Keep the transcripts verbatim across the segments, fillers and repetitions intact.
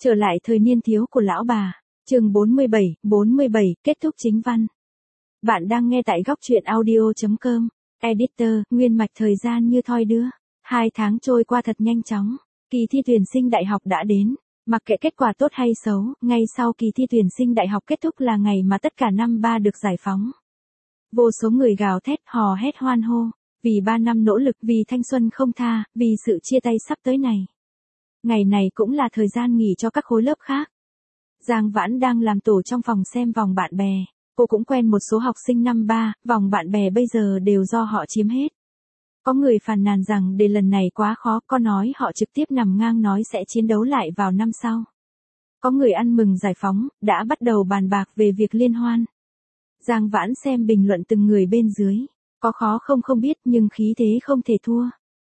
Trở lại thời niên thiếu của lão bà. Chương bốn mươi bảy, bốn mươi bảy, kết thúc chính văn. Bạn đang nghe tại góc truyện audio chấm com. Editor, nguyên mạch thời gian như thoi đưa. Hai tháng trôi qua thật nhanh chóng. Kỳ thi tuyển sinh đại học đã đến. Mặc kệ kết quả tốt hay xấu, ngay sau kỳ thi tuyển sinh đại học kết thúc là ngày mà tất cả năm ba được giải phóng. Vô số người gào thét, hò hét hoan hô. Vì ba năm nỗ lực, vì thanh xuân không tha, vì sự chia tay sắp tới này. Ngày này cũng là thời gian nghỉ cho các khối lớp khác. Giang Vãn đang làm tổ trong phòng xem vòng bạn bè. Cô cũng quen một số học sinh năm ba, vòng bạn bè bây giờ đều do họ chiếm hết. Có người phàn nàn rằng đề lần này quá khó, có nói họ trực tiếp nằm ngang nói sẽ chiến đấu lại vào năm sau. Có người ăn mừng giải phóng, đã bắt đầu bàn bạc về việc liên hoan. Giang Vãn xem bình luận từng người bên dưới. Có khó không không biết nhưng khí thế không thể thua.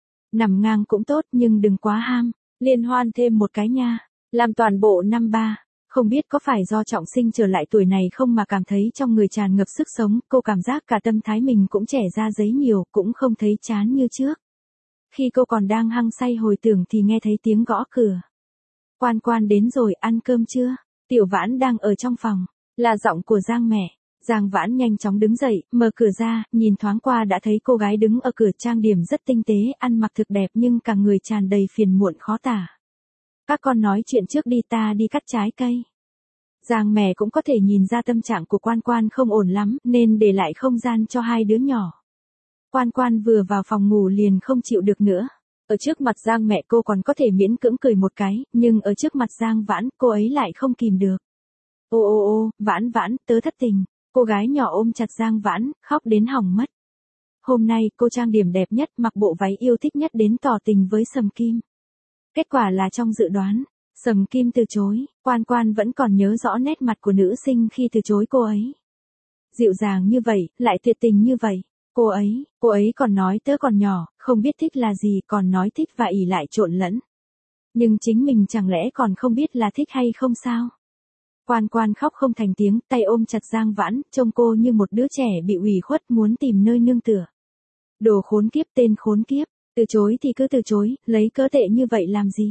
Nằm ngang cũng tốt nhưng đừng quá ham. Liên hoan thêm một cái nha. Làm toàn bộ năm ba. Không biết có phải do trọng sinh trở lại tuổi này không mà cảm thấy trong người tràn ngập sức sống, cô cảm giác cả tâm thái mình cũng trẻ ra giấy nhiều, cũng không thấy chán như trước. Khi cô còn đang hăng say hồi tưởng thì nghe thấy tiếng gõ cửa. Quan Quan đến rồi, ăn cơm chưa? Tiểu Vãn đang ở trong phòng. Là giọng của Giang mẹ. Giang Vãn nhanh chóng đứng dậy, mở cửa ra, nhìn thoáng qua đã thấy cô gái đứng ở cửa trang điểm rất tinh tế, ăn mặc thực đẹp nhưng cả người tràn đầy phiền muộn khó tả. Các con nói chuyện trước đi, ta đi cắt trái cây. Giang mẹ cũng có thể nhìn ra tâm trạng của Quan Quan không ổn lắm, nên để lại không gian cho hai đứa nhỏ. Quan Quan vừa vào phòng ngủ liền không chịu được nữa. Ở trước mặt Giang mẹ cô còn có thể miễn cưỡng cười một cái, nhưng ở trước mặt Giang Vãn, cô ấy lại không kìm được. Ô ô ô, Vãn Vãn, tớ thất tình. Cô gái nhỏ ôm chặt Giang Vãn, khóc đến hỏng mất. Hôm nay cô trang điểm đẹp nhất, mặc bộ váy yêu thích nhất đến tỏ tình với Sầm Kim. Kết quả là trong dự đoán, Sầm Kim từ chối. Quan Quan vẫn còn nhớ rõ nét mặt của nữ sinh khi từ chối cô ấy. Dịu dàng như vậy, lại tuyệt tình như vậy. Cô ấy, cô ấy còn nói tớ còn nhỏ, không biết thích là gì, còn nói thích và ỷ lại trộn lẫn. Nhưng chính mình chẳng lẽ còn không biết là thích hay không sao? Quan Quan khóc không thành tiếng, tay ôm chặt Giang Vãn, trông cô như một đứa trẻ bị ủy khuất muốn tìm nơi nương tựa. Đồ khốn kiếp, tên khốn kiếp, từ chối thì cứ từ chối, lấy cớ tệ như vậy làm gì?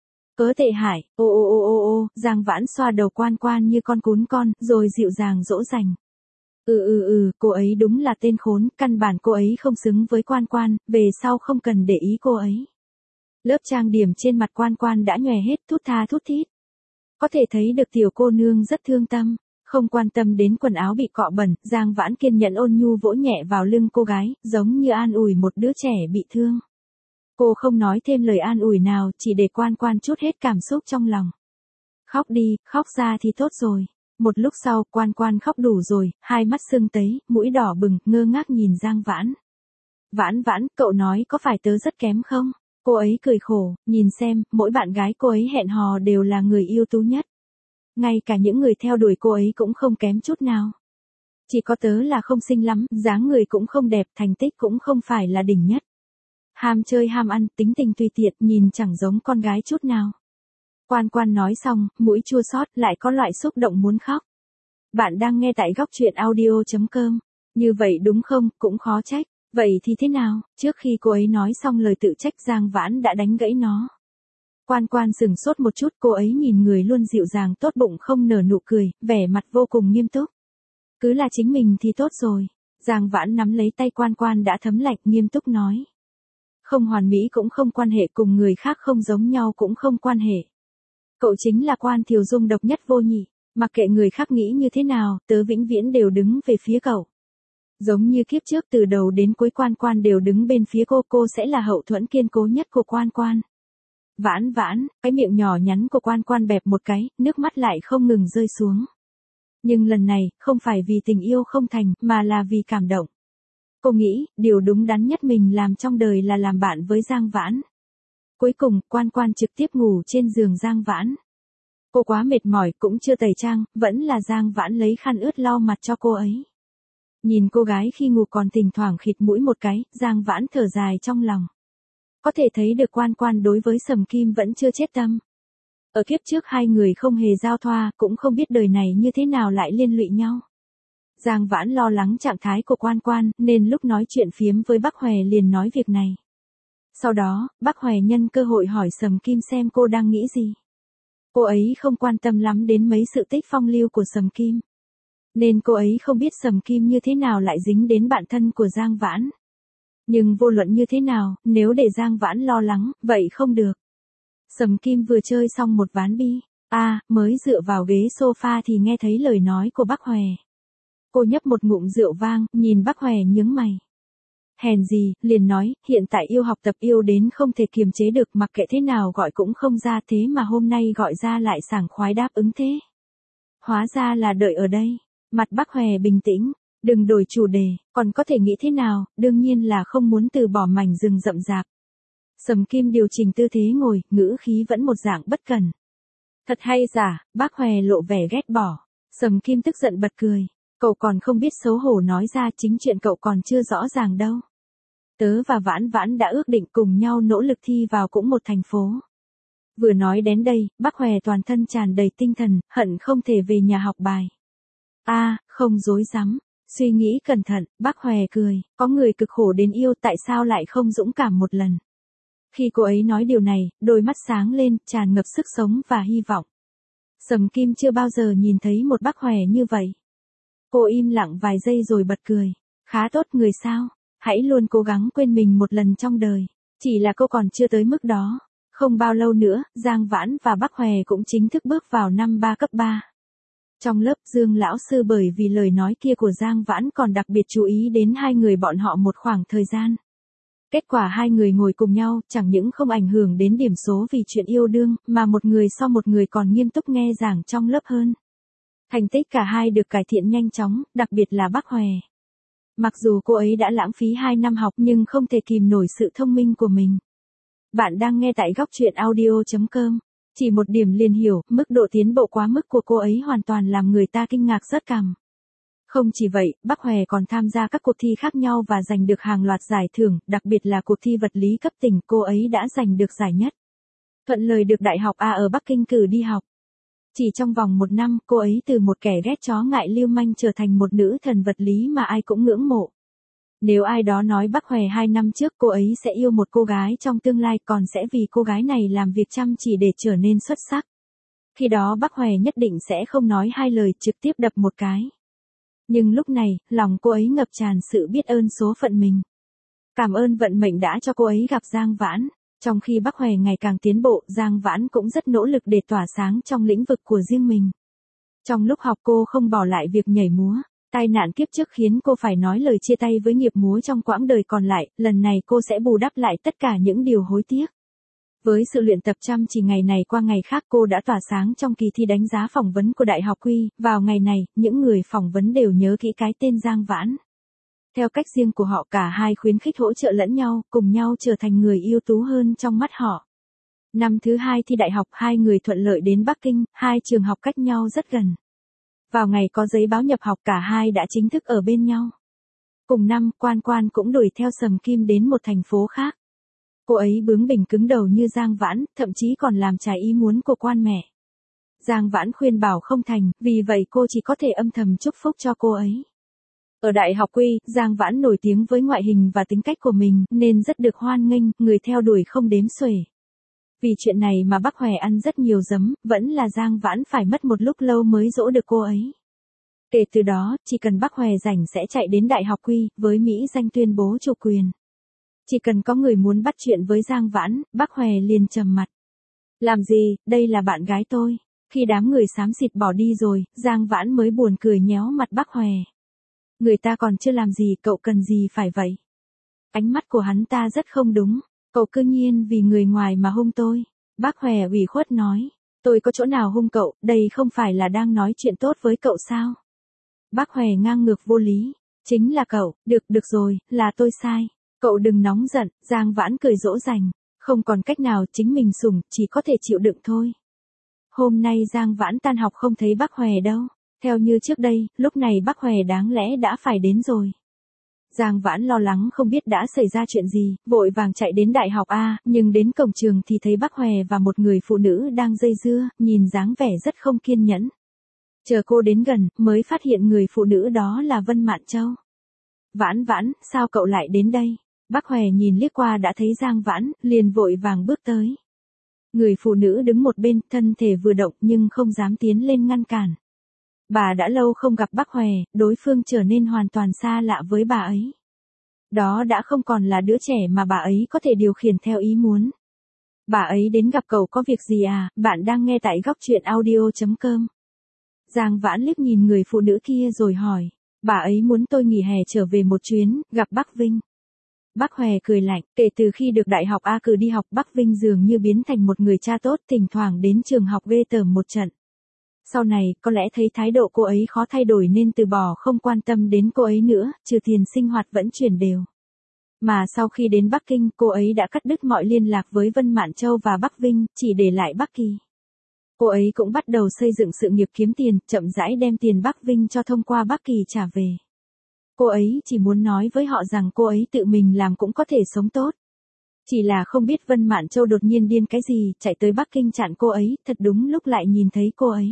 Cớ tệ hại, ô ô ô ô ô, Giang Vãn xoa đầu Quan Quan như con cún con, rồi dịu dàng dỗ dành. Ừ ừ ừ, cô ấy đúng là tên khốn, căn bản cô ấy không xứng với Quan Quan, về sau không cần để ý cô ấy. Lớp trang điểm trên mặt Quan Quan đã nhòe hết, thút tha thút thít. Có thể thấy được tiểu cô nương rất thương tâm, không quan tâm đến quần áo bị cọ bẩn, Giang Vãn kiên nhẫn ôn nhu vỗ nhẹ vào lưng cô gái, giống như an ủi một đứa trẻ bị thương. Cô không nói thêm lời an ủi nào, chỉ để Quan Quan trút hết cảm xúc trong lòng. Khóc đi, khóc ra thì tốt rồi. Một lúc sau, Quan Quan khóc đủ rồi, hai mắt sưng tấy, mũi đỏ bừng, ngơ ngác nhìn Giang Vãn. Vãn Vãn, cậu nói có phải tớ rất kém không? Cô ấy cười khổ, nhìn xem, mỗi bạn gái cô ấy hẹn hò đều là người ưu tú nhất. Ngay cả những người theo đuổi cô ấy cũng không kém chút nào. Chỉ có tớ là không xinh lắm, dáng người cũng không đẹp, thành tích cũng không phải là đỉnh nhất. Ham chơi ham ăn, tính tình tùy tiện, nhìn chẳng giống con gái chút nào. Quan Quan nói xong, mũi chua xót, lại có loại xúc động muốn khóc. Bạn đang nghe tại góc truyện audio chấm com. Như vậy đúng không, cũng khó trách. Vậy thì thế nào? Trước khi cô ấy nói xong lời tự trách, Giang Vãn đã đánh gãy nó. Quan Quan sừng sốt một chút, cô ấy nhìn người luôn dịu dàng tốt bụng không nở nụ cười, vẻ mặt vô cùng nghiêm túc. Cứ là chính mình thì tốt rồi. Giang Vãn nắm lấy tay Quan Quan đã thấm lạnh, nghiêm túc nói. Không hoàn mỹ cũng không quan hệ, cùng người khác không giống nhau cũng không quan hệ. Cậu chính là Quan Thiều Dung độc nhất vô nhị, mặc kệ người khác nghĩ như thế nào, tớ vĩnh viễn đều đứng về phía cậu. Giống như kiếp trước từ đầu đến cuối Quan Quan đều đứng bên phía cô, cô sẽ là hậu thuẫn kiên cố nhất của Quan Quan. Vãn Vãn, cái miệng nhỏ nhắn của Quan Quan bẹp một cái, nước mắt lại không ngừng rơi xuống. Nhưng lần này, không phải vì tình yêu không thành, mà là vì cảm động. Cô nghĩ, điều đúng đắn nhất mình làm trong đời là làm bạn với Giang Vãn. Cuối cùng, Quan Quan trực tiếp ngủ trên giường Giang Vãn. Cô quá mệt mỏi, cũng chưa tẩy trang, vẫn là Giang Vãn lấy khăn ướt lau mặt cho cô ấy. Nhìn cô gái khi ngủ còn thỉnh thoảng khịt mũi một cái, Giang Vãn thở dài trong lòng. Có thể thấy được Quan Quan đối với Sầm Kim vẫn chưa chết tâm. Ở kiếp trước hai người không hề giao thoa, cũng không biết đời này như thế nào lại liên lụy nhau. Giang Vãn lo lắng trạng thái của Quan Quan, nên lúc nói chuyện phiếm với Bắc Hòe liền nói việc này. Sau đó, Bắc Hòe nhân cơ hội hỏi Sầm Kim xem cô đang nghĩ gì. Cô ấy không quan tâm lắm đến mấy sự tích phong lưu của Sầm Kim. Nên cô ấy không biết Sầm Kim như thế nào lại dính đến bạn thân của Giang Vãn. Nhưng vô luận như thế nào, nếu để Giang Vãn lo lắng, vậy không được. Sầm Kim vừa chơi xong một ván bi. A, à, mới dựa vào ghế sofa thì nghe thấy lời nói của bác Hòe. Cô nhấp một ngụm rượu vang, nhìn bác Hòe nhướng mày. Hèn gì, liền nói, hiện tại yêu học tập yêu đến không thể kiềm chế được, mặc kệ thế nào gọi cũng không ra, thế mà hôm nay gọi ra lại sảng khoái đáp ứng thế. Hóa ra là đợi ở đây. Mặt bác Hòe bình tĩnh, đừng đổi chủ đề, còn có thể nghĩ thế nào, đương nhiên là không muốn từ bỏ mảnh rừng rậm rạp. Sầm Kim điều chỉnh tư thế ngồi, ngữ khí vẫn một dạng bất cần. Thật hay giả, bác Hòe lộ vẻ ghét bỏ. Sầm Kim tức giận bật cười. Cậu còn không biết xấu hổ nói ra, chính chuyện cậu còn chưa rõ ràng đâu. Tớ và Vãn Vãn đã ước định cùng nhau nỗ lực thi vào cũng một thành phố. Vừa nói đến đây, bác Hòe toàn thân tràn đầy tinh thần, hận không thể về nhà học bài. A, à, không dối rắm. Suy nghĩ cẩn thận, bác Hòe cười, có người cực khổ đến yêu tại sao lại không dũng cảm một lần. Khi cô ấy nói điều này, đôi mắt sáng lên, tràn ngập sức sống và hy vọng. Sầm Kim chưa bao giờ nhìn thấy một bác Hòe như vậy. Cô im lặng vài giây rồi bật cười. Khá tốt người sao, hãy luôn cố gắng quên mình một lần trong đời. Chỉ là cô còn chưa tới mức đó. Không bao lâu nữa, Giang Vãn và bác Hòe cũng chính thức bước vào năm ba cấp ba. Trong lớp, Dương lão sư bởi vì lời nói kia của Giang Vãn còn đặc biệt chú ý đến hai người bọn họ một khoảng thời gian. Kết quả hai người ngồi cùng nhau, chẳng những không ảnh hưởng đến điểm số vì chuyện yêu đương, mà một người so một người còn nghiêm túc nghe giảng trong lớp hơn. Thành tích cả hai được cải thiện nhanh chóng, đặc biệt là bác Hòe. Mặc dù cô ấy đã lãng phí hai năm học nhưng không thể kìm nổi sự thông minh của mình. Bạn đang nghe tại góc truyện audio chấm com. Chỉ một điểm liền hiểu, mức độ tiến bộ quá mức của cô ấy hoàn toàn làm người ta kinh ngạc rớt cằm. Không chỉ vậy, bác Hòe còn tham gia các cuộc thi khác nhau và giành được hàng loạt giải thưởng, đặc biệt là cuộc thi vật lý cấp tỉnh, cô ấy đã giành được giải nhất. Thuận lợi được Đại học A ở Bắc Kinh cử đi học. Chỉ trong vòng một năm, cô ấy từ một kẻ ghét chó ngại lưu manh trở thành một nữ thần vật lý mà ai cũng ngưỡng mộ. Nếu ai đó nói bác Hòe hai năm trước cô ấy sẽ yêu một cô gái trong tương lai, còn sẽ vì cô gái này làm việc chăm chỉ để trở nên xuất sắc. Khi đó bác Hòe nhất định sẽ không nói hai lời, trực tiếp đập một cái. Nhưng lúc này, lòng cô ấy ngập tràn sự biết ơn số phận mình. Cảm ơn vận mệnh đã cho cô ấy gặp Giang Vãn. Trong khi bác Hòe ngày càng tiến bộ, Giang Vãn cũng rất nỗ lực để tỏa sáng trong lĩnh vực của riêng mình. Trong lúc học cô không bỏ lại việc nhảy múa. Tai nạn kiếp trước khiến cô phải nói lời chia tay với nghiệp múa trong quãng đời còn lại, lần này cô sẽ bù đắp lại tất cả những điều hối tiếc. Với sự luyện tập chăm chỉ ngày này qua ngày khác, cô đã tỏa sáng trong kỳ thi đánh giá phỏng vấn của Đại học Quy. Vào ngày này, những người phỏng vấn đều nhớ kỹ cái tên Giang Vãn. Theo cách riêng của họ, cả hai khuyến khích hỗ trợ lẫn nhau, cùng nhau trở thành người ưu tú hơn trong mắt họ. Năm thứ hai thi đại học, hai người thuận lợi đến Bắc Kinh, hai trường học cách nhau rất gần. Vào ngày có giấy báo nhập học, cả hai đã chính thức ở bên nhau. Cùng năm, Quan Quan cũng đuổi theo Sầm Kim đến một thành phố khác. Cô ấy bướng bỉnh cứng đầu như Giang Vãn, thậm chí còn làm trái ý muốn của Quan mẹ. Giang Vãn khuyên bảo không thành, vì vậy cô chỉ có thể âm thầm chúc phúc cho cô ấy. Ở Đại học Quy, Giang Vãn nổi tiếng với ngoại hình và tính cách của mình, nên rất được hoan nghênh, người theo đuổi không đếm xuể. Vì chuyện này mà bác Hòe ăn rất nhiều giấm, vẫn là Giang Vãn phải mất một lúc lâu mới dỗ được cô ấy. Kể từ đó, chỉ cần bác Hòe rảnh sẽ chạy đến Đại học Quy, với Mỹ danh tuyên bố chủ quyền. Chỉ cần có người muốn bắt chuyện với Giang Vãn, bác Hòe liền trầm mặt. Làm gì, đây là bạn gái tôi. Khi đám người xám xịt bỏ đi rồi, Giang Vãn mới buồn cười nhéo mặt bác Hòe. Người ta còn chưa làm gì, cậu cần gì phải vậy? Ánh mắt của hắn ta rất không đúng. Cậu cứ nhiên vì người ngoài mà hung tôi. Bác Hòe ủy khuất nói. Tôi có chỗ nào hung cậu, đây không phải là đang nói chuyện tốt với cậu sao? Bác Hòe ngang ngược vô lý. Chính là cậu, được, được rồi, là tôi sai. Cậu đừng nóng giận, Giang Vãn cười dỗ dành. Không còn cách nào, chính mình sủng, chỉ có thể chịu đựng thôi. Hôm nay Giang Vãn tan học không thấy bác Hòe đâu. Theo như trước đây, lúc này bác Hòe đáng lẽ đã phải đến rồi. Giang Vãn lo lắng không biết đã xảy ra chuyện gì, vội vàng chạy đến Đại học A, nhưng đến cổng trường thì thấy bác Hòe và một người phụ nữ đang dây dưa, nhìn dáng vẻ rất không kiên nhẫn. Chờ cô đến gần, mới phát hiện người phụ nữ đó là Vân Mạn Châu. Vãn Vãn, sao cậu lại đến đây? Bác Hòe nhìn liếc qua đã thấy Giang Vãn, liền vội vàng bước tới. Người phụ nữ đứng một bên, thân thể vừa động nhưng không dám tiến lên ngăn cản. Bà đã lâu không gặp bác Hòe, đối phương trở nên hoàn toàn xa lạ với bà ấy. Đó đã không còn là đứa trẻ mà bà ấy có thể điều khiển theo ý muốn. Bà ấy đến gặp cậu có việc gì à, bạn đang nghe tại góc truyện audio chấm com. Giang Vãn liếc nhìn người phụ nữ kia rồi hỏi. Bà ấy muốn tôi nghỉ hè trở về một chuyến, gặp bác Vinh. Bác Hòe cười lạnh, kể từ khi được đại học A cử đi học, bác Vinh dường như biến thành một người cha tốt, thỉnh thoảng đến trường học ghê tởm một trận. Sau này, có lẽ thấy thái độ cô ấy khó thay đổi nên từ bỏ không quan tâm đến cô ấy nữa, trừ tiền sinh hoạt vẫn chuyển đều. Mà sau khi đến Bắc Kinh, cô ấy đã cắt đứt mọi liên lạc với Vân Mạn Châu và Bắc Vinh, chỉ để lại Bắc Kỳ. Cô ấy cũng bắt đầu xây dựng sự nghiệp kiếm tiền, chậm rãi đem tiền Bắc Vinh cho thông qua Bắc Kỳ trả về. Cô ấy chỉ muốn nói với họ rằng cô ấy tự mình làm cũng có thể sống tốt. Chỉ là không biết Vân Mạn Châu đột nhiên điên cái gì, chạy tới Bắc Kinh chặn cô ấy, thật đúng lúc lại nhìn thấy cô ấy.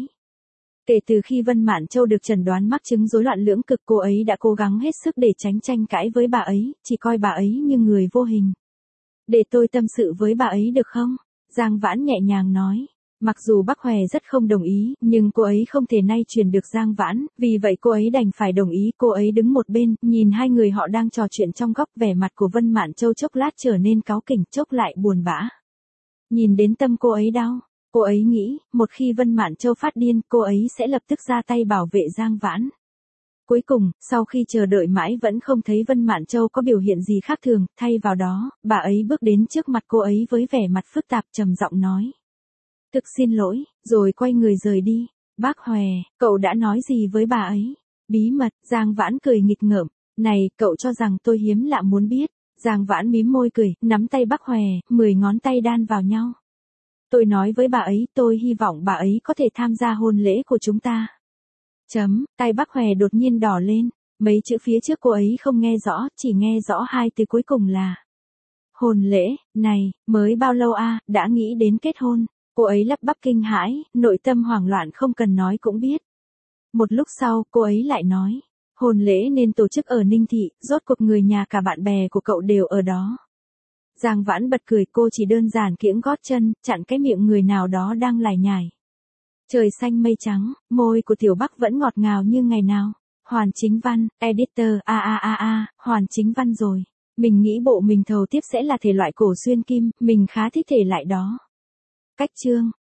Kể từ khi Vân Mạn Châu được chẩn đoán mắc chứng rối loạn lưỡng cực, cô ấy đã cố gắng hết sức để tránh tranh cãi với bà ấy, chỉ coi bà ấy như người vô hình. Để tôi tâm sự với bà ấy được không? Giang Vãn nhẹ nhàng nói. Mặc dù bác Hòe rất không đồng ý, nhưng cô ấy không thể nay truyền được Giang Vãn, vì vậy cô ấy đành phải đồng ý. Cô ấy đứng một bên, nhìn hai người họ đang trò chuyện trong góc, vẻ mặt của Vân Mạn Châu chốc lát trở nên cáu kỉnh, chốc lại buồn bã. Nhìn đến tâm cô ấy đau. Cô ấy nghĩ, một khi Vân Mạn Châu phát điên, cô ấy sẽ lập tức ra tay bảo vệ Giang Vãn. Cuối cùng, sau khi chờ đợi mãi vẫn không thấy Vân Mạn Châu có biểu hiện gì khác thường, thay vào đó, bà ấy bước đến trước mặt cô ấy với vẻ mặt phức tạp, trầm giọng nói. Thực xin lỗi, rồi quay người rời đi. Bác Hòe, cậu đã nói gì với bà ấy? Bí mật, Giang Vãn cười nghịch ngợm. Này, cậu cho rằng tôi hiếm lạ muốn biết. Giang Vãn mím môi cười, nắm tay bác Hòe, mười ngón tay đan vào nhau. Tôi nói với bà ấy, tôi hy vọng bà ấy có thể tham gia hôn lễ của chúng ta. Chấm, tay bác Hòe đột nhiên đỏ lên. Mấy chữ phía trước cô ấy không nghe rõ, chỉ nghe rõ hai từ cuối cùng là hôn lễ. Này, mới bao lâu a, đã nghĩ đến kết hôn. Cô ấy lắp bắp kinh hãi, nội tâm hoảng loạn không cần nói cũng biết. Một lúc sau, cô ấy lại nói, hôn lễ nên tổ chức ở Ninh Thị, rốt cuộc người nhà cả bạn bè của cậu đều ở đó. Giang Vãn bật cười, cô chỉ đơn giản kiễng gót chân, chặn cái miệng người nào đó đang lải nhải. Trời xanh mây trắng, môi của Tiểu Bắc vẫn ngọt ngào như ngày nào. Hoàn Chính Văn, editor, a a a a, Hoàn Chính Văn rồi. Mình nghĩ bộ mình thầu tiếp sẽ là thể loại cổ xuyên kim, mình khá thích thể loại đó. Cách chương